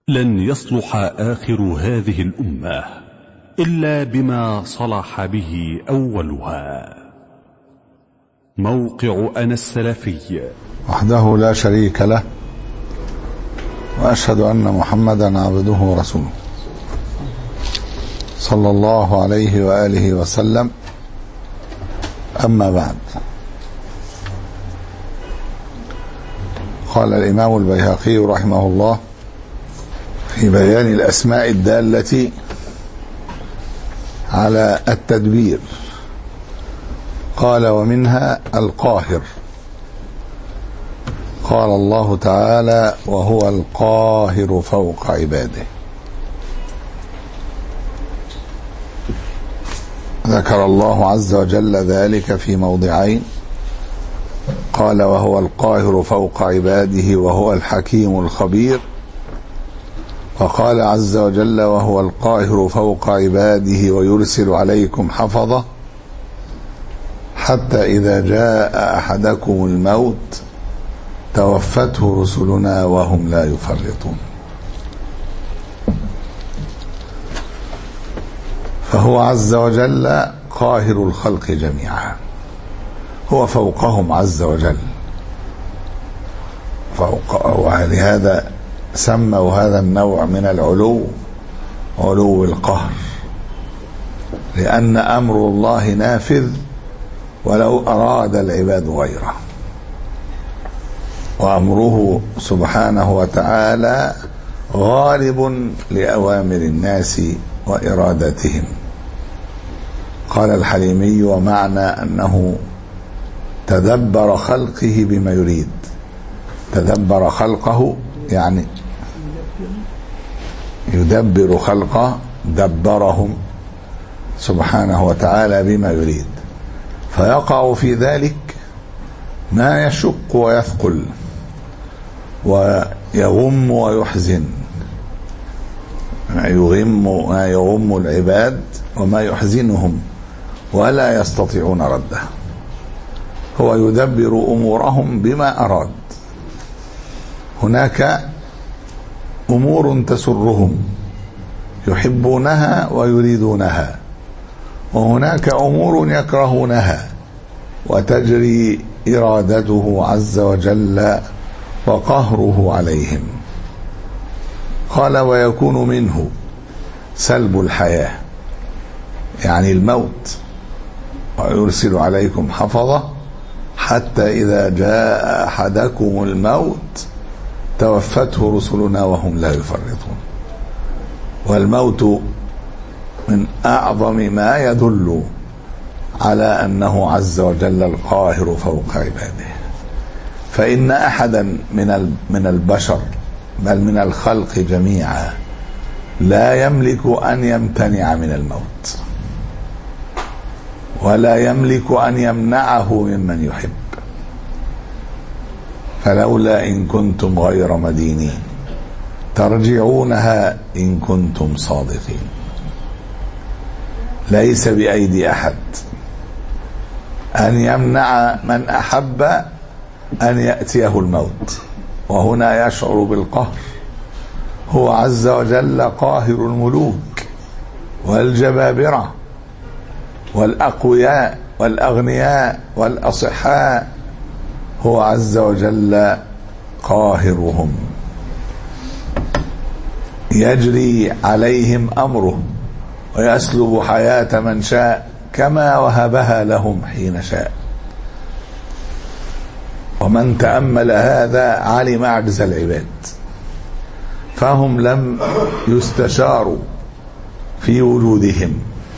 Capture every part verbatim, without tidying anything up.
لن يصلح آخر هذه الأمة إلا بما صلح به أولها. موقع أنا السلفي. وحده لا شريك له، وأشهد أن محمدا عبده ورسوله صلى الله عليه وآله وسلم. أما بعد، قال الإمام البيهقي رحمه الله في بيان الأسماء الدالة على التدبير، قال: ومنها القاهر. قال الله تعالى: وهو القاهر فوق عباده. ذكر الله عز وجل ذلك في موضعين، قال: وهو القاهر فوق عباده وهو الحكيم الخبير. وقال عز وجل: وهو القاهر فوق عباده ويرسل عليكم حفظة حتى إذا جاء أحدكم الموت توفته رسلنا وهم لا يفرطون. فهو عز وجل قاهر الخلق جميعا، هو فوقهم عز وجل فوق، ولهذا سموا هذا النوع من العلو علو القهر، لأن أمر الله نافذ ولو أراد العباد غيره، وأمره سبحانه وتعالى غالب لأوامر الناس وإرادتهم. قال الحليمي: ومعنى أنه تدبر خلقه بما يريد. تدبر خلقه يعني يدبر خلقه، دبرهم سبحانه وتعالى بما يريد، فيقع في ذلك ما يشق ويثقل ويغم ويحزن، ما يغم ما يغم العباد وما يحزنهم ولا يستطيعون رده. هو يدبر أمورهم بما أراد. هناك أمور تسرهم يحبونها ويريدونها، وهناك أمور يكرهونها وتجري إرادته عز وجل وقهره عليهم. قال: ويكون منه سلب الحياة يعني الموت، ويرسل عليكم حفظة حتى إذا جاء أحدكم الموت توفته رسلنا وهم لا يفرطون. والموت من أعظم ما يدل على أنه عز وجل القاهر فوق عباده. فإن أحدا من من البشر بل من الخلق جميعا لا يملك أن يمتنع من الموت، ولا يملك أن يمنعه ممن يحب. فلولا إن كنتم غير مدينين ترجعونها إن كنتم صادقين. ليس بأيدي أحد أن يمنع من أحب أن يأتيه الموت، وهنا يشعر بالقهر. هو عز وجل قاهر الملوك والجبابرة والأقوياء والأغنياء والأصحاء، هو عز وجل قاهرهم، يجري عليهم أمره ويسلب حياة من شاء كما وهبها لهم حين شاء. ومن تأمل هذا علم عجز العباد، فهم لم يستشاروا في وجودهم،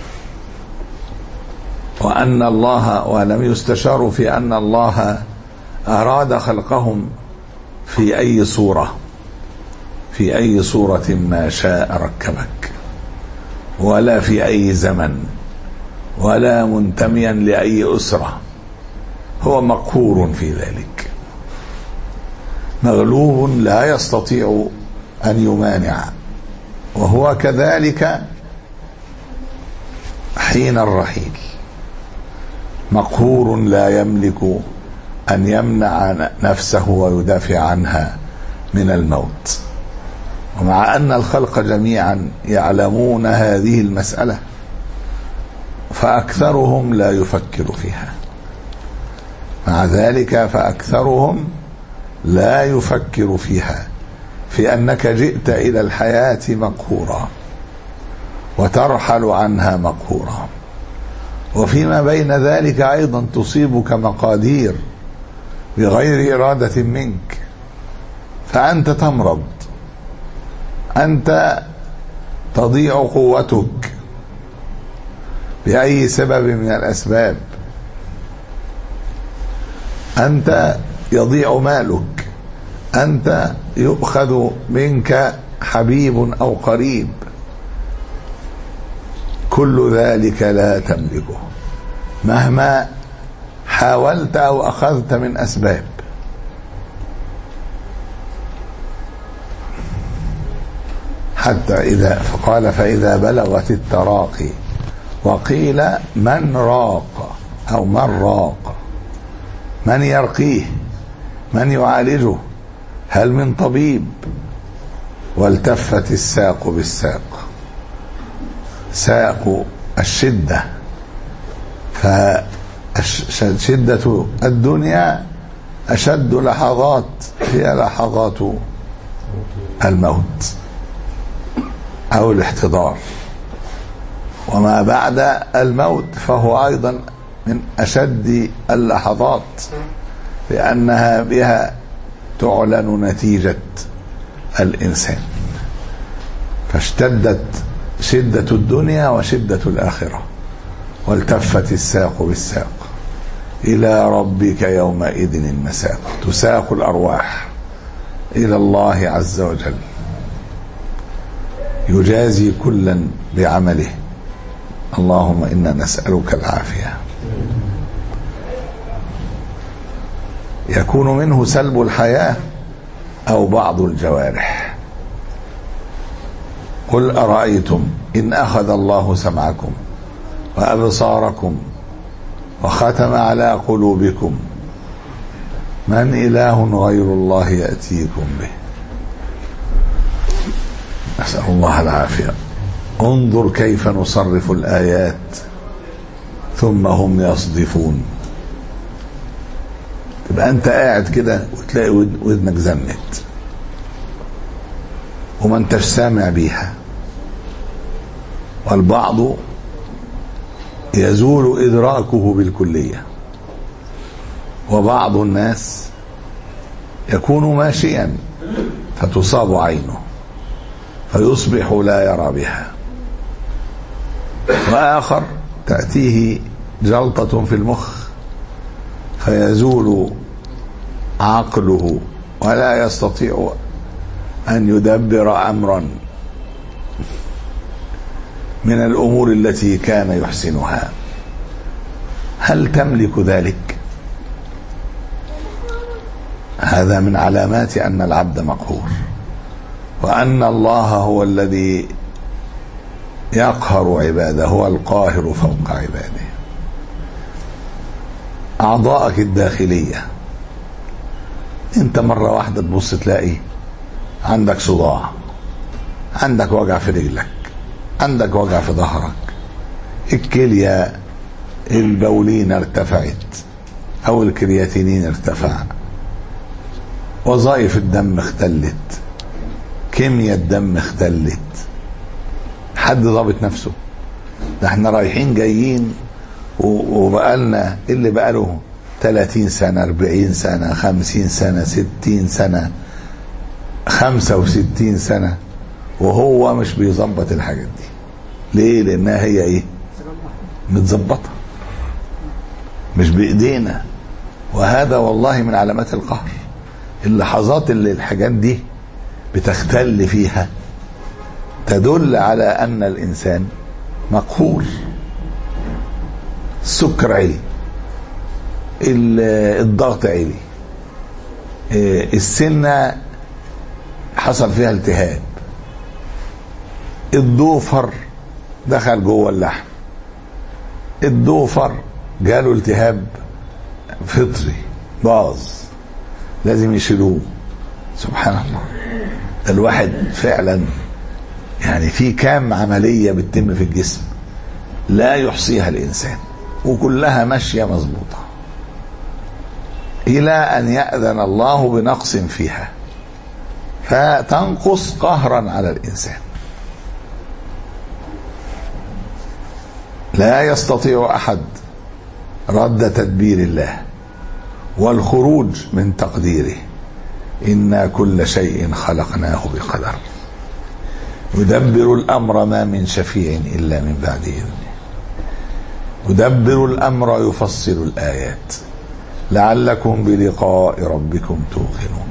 وأن الله ولم يستشاروا في أن الله أراد خلقهم في أي صورة في أي صورة ما شاء ركبك، ولا في أي زمن، ولا منتميا لأي أسرة. هو مقهور في ذلك، مغلوب لا يستطيع أن يمانع. وهو كذلك حين الرحيل، مقهور لا يملك أن يمنع نفسه ويدافع عنها من الموت. ومع أن الخلق جميعا يعلمون هذه المسألة فأكثرهم لا يفكر فيها. مع ذلك فأكثرهم لا يفكر فيها، في أنك جئت إلى الحياة مقهورا وترحل عنها مقهورا، وفيما بين ذلك أيضا تصيبك مقادير بغير إرادة منك، فأنت تمرض، أنت تضيع قوتك بأي سبب من الأسباب، أنت يضيع مالك، أنت يؤخذ منك حبيب أو قريب، كل ذلك لا تملكه مهما حاولت أو أخذت من أسباب. حتى إذا فقال فإذا بلغت التراقي وقيل من راق أو من راق، من يرقيه، من يعالجه، هل من طبيب؟ والتفت الساق بالساق، ساق الشدة، فشدة الدنيا أشد لحظات هي لحظات الموت أو الاحتضار، وما بعد الموت فهو أيضا من أشد اللحظات، لأنها بها تعلن نتيجة الإنسان. فاشتدت شدة الدنيا وشدة الآخرة، والتفت الساق بالساق، إلى ربك يومئذ المساق، تساق الأرواح إلى الله عز وجل يجازي كلا بعمله. اللهم إنا نسألك العافية. يكون منه سلب الحياة أو بعض الجوارح. قل أرأيتم إن أخذ الله سمعكم وأبصاركم وختم على قلوبكم من إله غير الله يأتيكم به. نسأل الله العافية. انظر كيف نصرف الآيات ثم هم يصدفون. تبقى أنت قاعد كده وتلاقي ودنك زنت وما انتش سامع بيها. والبعض يزول إدراكه بالكلية، وبعض الناس يكون ماشيا فتصاب عينه فيصبح لا يرى بها، وآخر تأتيه جلطة في المخ فيزول عقله ولا يستطيع أن يدبر أمرا من الأمور التي كان يحسنها. هل تملك ذلك؟ هذا من علامات أن العبد مقهور، وأن الله هو الذي يقهر عباده، هو القاهر فوق عباده. أعضائك الداخلية، أنت مرة واحدة تبص تلاقي عندك صداع، عندك وجع في رجلك، عندك وجع في ظهرك، الكلية البولين ارتفعت أو الكرياتينين ارتفع، وظائف الدم اختلت، كيمياء الدم اختلت. حد ضابط نفسه؟ ده احنا رايحين جايين وبقالنا اللي بقاله ثلاثين سنة، أربعين سنة، خمسين سنة، ستين سنة، خمسة وستين سنة، وهو مش بيظبط الحاجات دي. ليه؟ لأنها هي ايه؟ متظبطة، مش بإيدينا. وهذا والله من علامات القهر. اللحظات اللي الحاجات دي بتختل فيها تدل على أن الإنسان مقهور. السكر عالي، الضغط عالي، السنة حصل فيها التهاب، الضوفر دخل جوه اللحم، الضوفر جاله التهاب فطري باظ، لازم يشيلوه. سبحان الله. الواحد فعلا يعني في كام عملية بتتم في الجسم لا يحصيها الإنسان، وكلها ماشية مظبوطة إلى أن يأذن الله بنقص فيها فتنقص قهرا على الإنسان. لا يستطيع أحد رد تدبير الله والخروج من تقديره. إنا كل شيء خلقناه بقدر. يدبر الأمر ما من شفيع إلا من بعد إذنه. يدبر الأمر يفصل الآيات لعلكم بلقاء ربكم توقنون.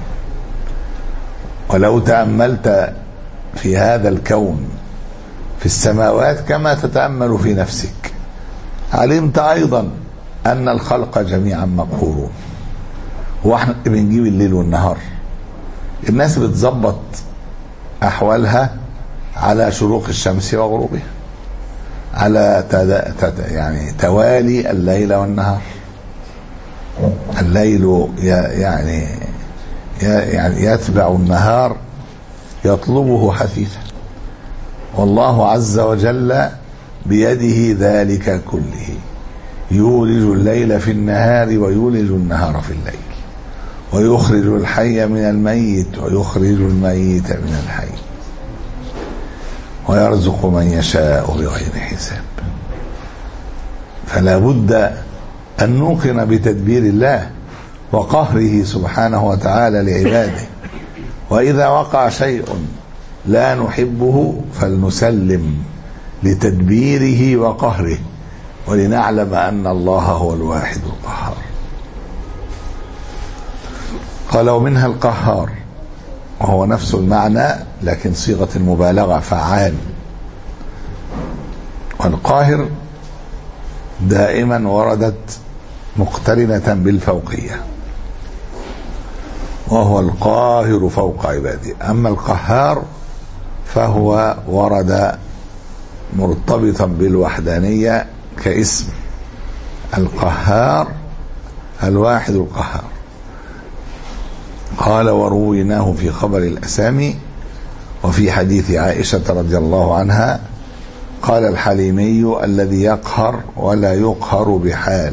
ولو تأملت في هذا الكون في السماوات كما تتأمل في نفسك علمت أيضا أن الخلق جميعا مقهورون. واحنا بنجيب الليل والنهار، الناس بتظبط أحوالها على شروق الشمس وغروبها، على تد... تد... يعني توالي الليل والنهار. الليل ي... يعني ي... يعني يتبع النهار يطلبه حثيثا، والله عز وجل بيده ذلك كله. يولج الليل في النهار ويولج النهار في الليل، ويخرج الحي من الميت ويخرج الميت من الحي، ويرزق من يشاء بغير حساب. فلا بد أن نوقن بتدبير الله وقهره سبحانه وتعالى لعباده. وإذا وقع شيء لا نحبه فلنسلم لتدبيره وقهره، ولنعلم أن الله هو الواحد القهار. قال ومنها القهار، وهو نفس المعنى لكن صيغة المبالغة فعال. والقاهر دائما وردت مقترنة بالفوقية، وهو القاهر فوق عباده. أما القهار فهو ورد مرتبطا بالوحدانية كاسم القهار الواحد القهار. قال ورويناه في خبر الأسامي وفي حديث عائشة رضي الله عنها قال الحليمي الذي يقهر ولا يقهر بحال.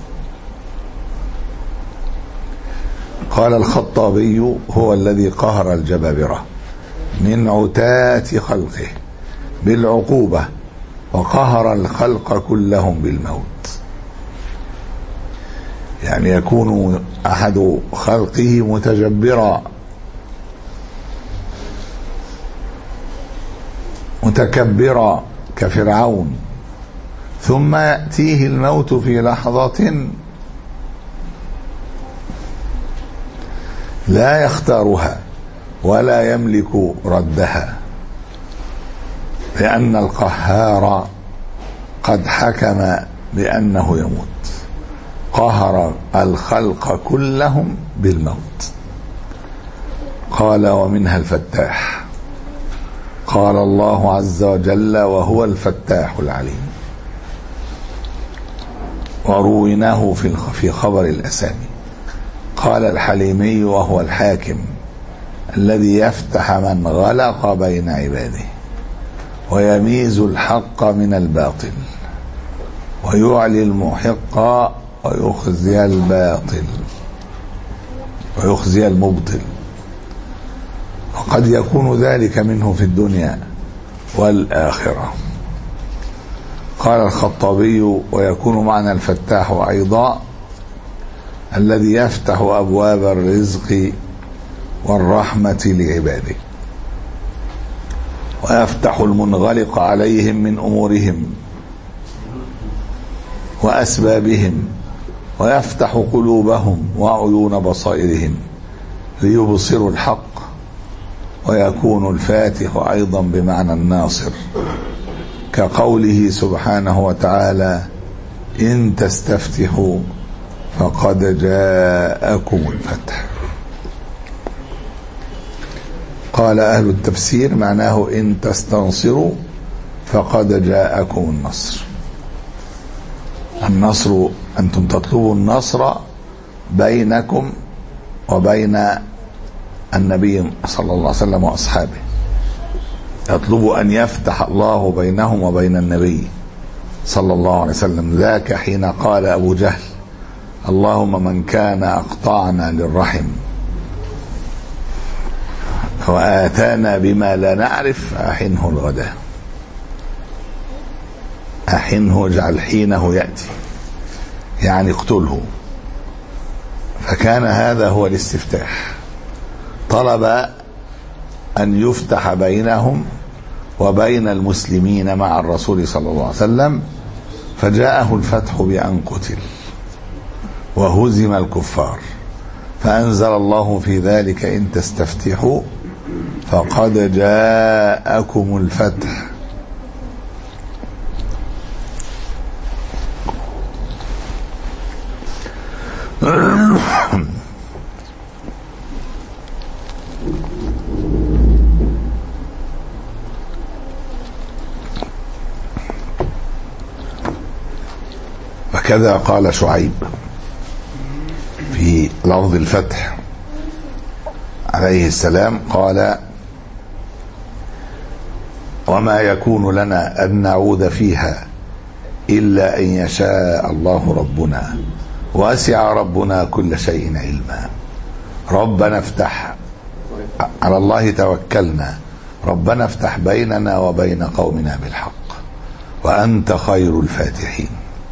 قال الخطابي هو الذي قهر الجبابرة من عتاة خلقه بالعقوبة وقهر الخلق كلهم بالموت. يعني يكون أحد خلقه متجبرا متكبرا كفرعون، ثم يأتيه الموت في لحظة لا يختارها ولا يملك ردها، لأن القهار قد حكم بأنه يموت. قهر الخلق كلهم بالموت. قال ومنها الفتاح. قال الله عز وجل وهو الفتاح العليم. ورويناه في خبر الأسامي. قال الحليمي وهو الحاكم الذي يفتح من غلق بين عباده ويميز الحق من الباطل ويعلي المحق ويخزي الباطل ويخزي المبطل، وقد يكون ذلك منه في الدنيا والآخرة. قال الخطابي ويكون معنى الفتاح أيضا الذي يفتح أبواب الرزق والرحمة لعباده ويفتح المنغلق عليهم من أمورهم وأسبابهم ويفتح قلوبهم وعيون بصائرهم ليبصروا الحق. ويكون الفاتح أيضا بمعنى الناصر كقوله سبحانه وتعالى إن تستفتحوا فقد جاءكم الفتح. قال أهل التفسير معناه إن تستنصروا فقد جاءكم النصر. النصر أنتم تطلبوا النصر بينكم وبين النبي صلى الله عليه وسلم وأصحابه، يطلب أن يفتح الله بينهم وبين النبي صلى الله عليه وسلم. ذاك حين قال أبو جهل: اللهم من كان أقطعنا للرحم وآتانا بما لا نعرف أحنه الغداء. أحنه، اجعل حينه يأتي، يعني اقتله. فكان هذا هو الاستفتاح، طلب أن يفتح بينهم وبين المسلمين مع الرسول صلى الله عليه وسلم، فجاءه الفتح بأن قتل وهزم الكفار، فأنزل الله في ذلك: إن تستفتحوا فقد جاءكم الفتح. وكذا قال شعيب في لفظ الفتح عليه السلام، قال: وما يكون لنا أن نعود فيها إلا أن يشاء الله ربنا، واسع ربنا كل شيء علما. ربنا افتح، على الله توكلنا، ربنا افتح بيننا وبين قومنا بالحق وأنت خير الفاتحين.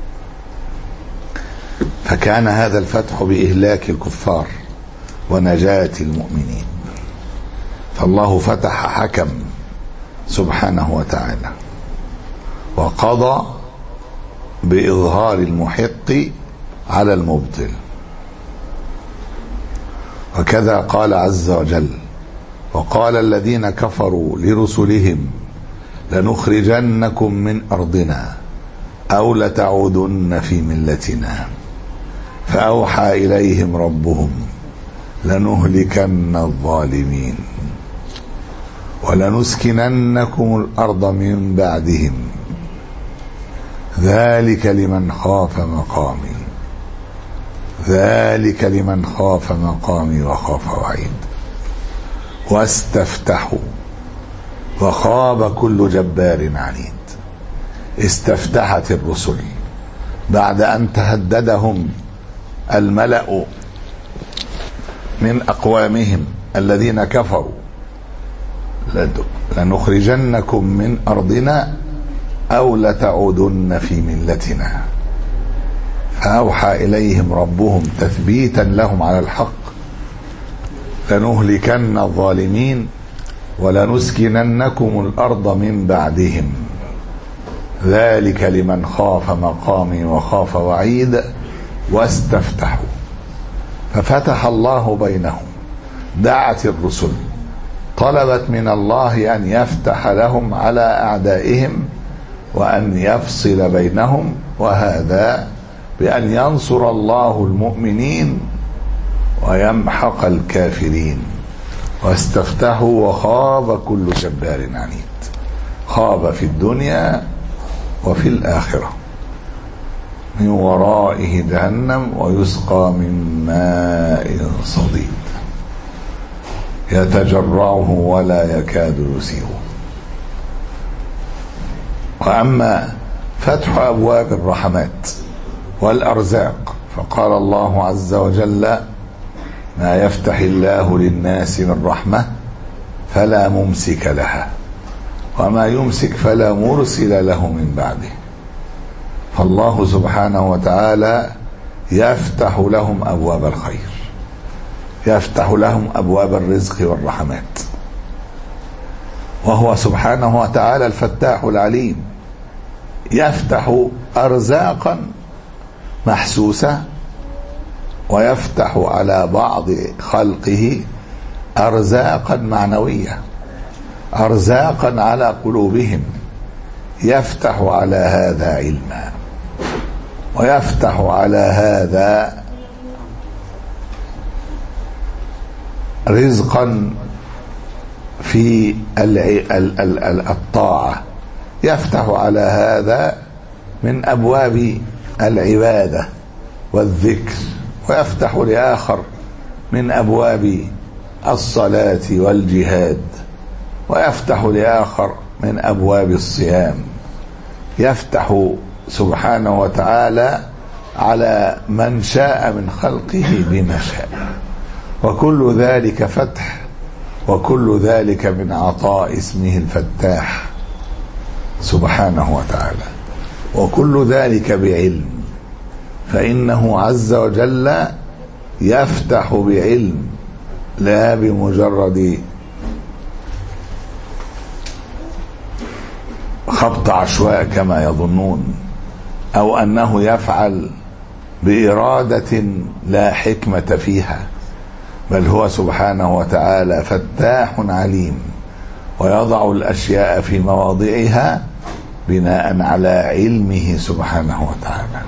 فكان هذا الفتح بإهلاك الكفار ونجاة المؤمنين. فالله فتح، حكم سبحانه وتعالى، وقضى بإظهار المحق على المبطل. وكذا قال عز وجل: وقال الذين كفروا لرسلهم لنخرجنكم من أرضنا أو لتعودن في ملتنا فأوحى إليهم ربهم لنهلكن الظالمين ولنسكننكم الأرض من بعدهم ذلك لمن خاف مقامي ذلك لمن خاف مقامي وخاف وعيد. واستفتحوا وخاب كل جبار عنيد. استفتحت الرسل بعد أن تهددهم الملأ من أقوامهم الذين كفروا: لنخرجنكم من أرضنا أو لتعودن في ملتنا. فأوحى إليهم ربهم تثبيتا لهم على الحق: لنهلكن الظالمين ولنسكننكم الأرض من بعدهم ذلك لمن خاف مقامي وخاف وعيد. واستفتحوا ففتح الله بينهم. دعت الرسل، طلبت من الله أن يفتح لهم على أعدائهم وأن يفصل بينهم، وهذا بأن ينصر الله المؤمنين ويمحق الكافرين. واستفتحوا وخاب كل جبار عنيد. خاب في الدنيا وفي الآخرة. من ورائه جهنم ويسقى من ماء صديد يتجرعه ولا يكاد يسيغه. وأما فتح أبواب الرحمات والأرزاق فقال الله عز وجل: ما يفتح الله للناس من رحمة فلا ممسك لها وما يمسك فلا مرسل له من بعده. فالله سبحانه وتعالى يفتح لهم أبواب الخير، يفتح لهم أبواب الرزق والرحمات، وهو سبحانه وتعالى الفتاح العليم. يفتح أرزاقا محسوسة، ويفتح على بعض خلقه أرزاقا معنوية، أرزاقا على قلوبهم. يفتح على هذا علما، ويفتح على هذا رزقا في الطاعة، يفتح على هذا من أبواب العبادة والذكر، ويفتح لآخر من أبواب الصلاة والجهاد، ويفتح لآخر من أبواب الصيام، يفتح سبحانه وتعالى على من شاء من خلقه بما شاء، وكل ذلك فتح، وكل ذلك من عطاء اسمه الفتاح سبحانه وتعالى، وكل ذلك بعلم، فإنه عز وجل يفتح بعلم لا بمجرد خبط عشواء كما يظنون، أو أنه يفعل بإرادة لا حكمة فيها، بل هو سبحانه وتعالى فتاح عليم، ويضع الأشياء في مواضعها بناء على علمه سبحانه وتعالى.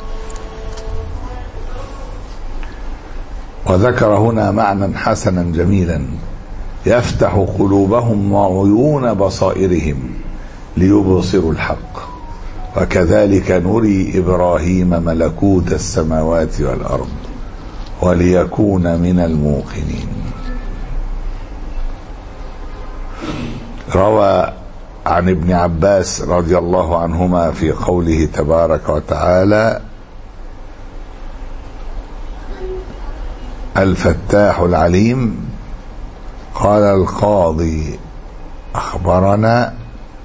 وذكر هنا معنى حسنا جميلا: يفتح قلوبهم وعيون بصائرهم ليبصروا الحق، وكذلك نري إبراهيم ملكوت السماوات والأرض وليكون من الموقنين. روى عن ابن عباس رضي الله عنهما في قوله تبارك وتعالى: الفتاح العليم، قال القاضي أخبرنا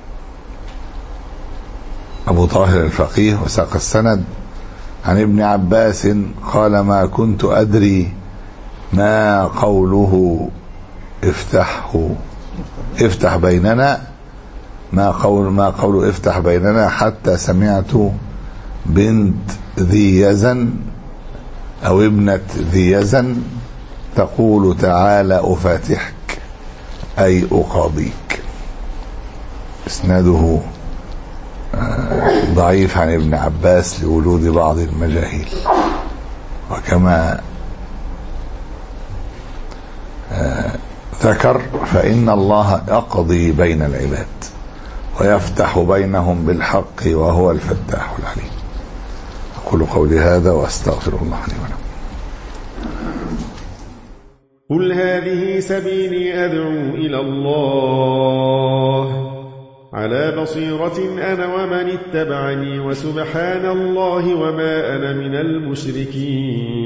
أبو طاهر الفقيه وساق السند عن ابن عباس قال: ما كنت أدري ما قوله افتحه افتح بيننا ما قول ما قوله افتح بيننا حتى سمعت بنت ذي يزن أو ابنة ذي يزن تقول: تعالى أفاتحك، أي أقاضيك. اسناده ضعيف عن ابن عباس لوجود بعض المجاهيل. وكما ذكر فإن الله يقضي بين العباد ويفتح بينهم بالحق وهو الفتاح العليم. أقول قولي هذا وأستغفر الله لي ولكم. قل هذه سبيلي أدعو إلى الله على بصيرة أنا ومن اتبعني، وسبحان الله وما أنا من المشركين.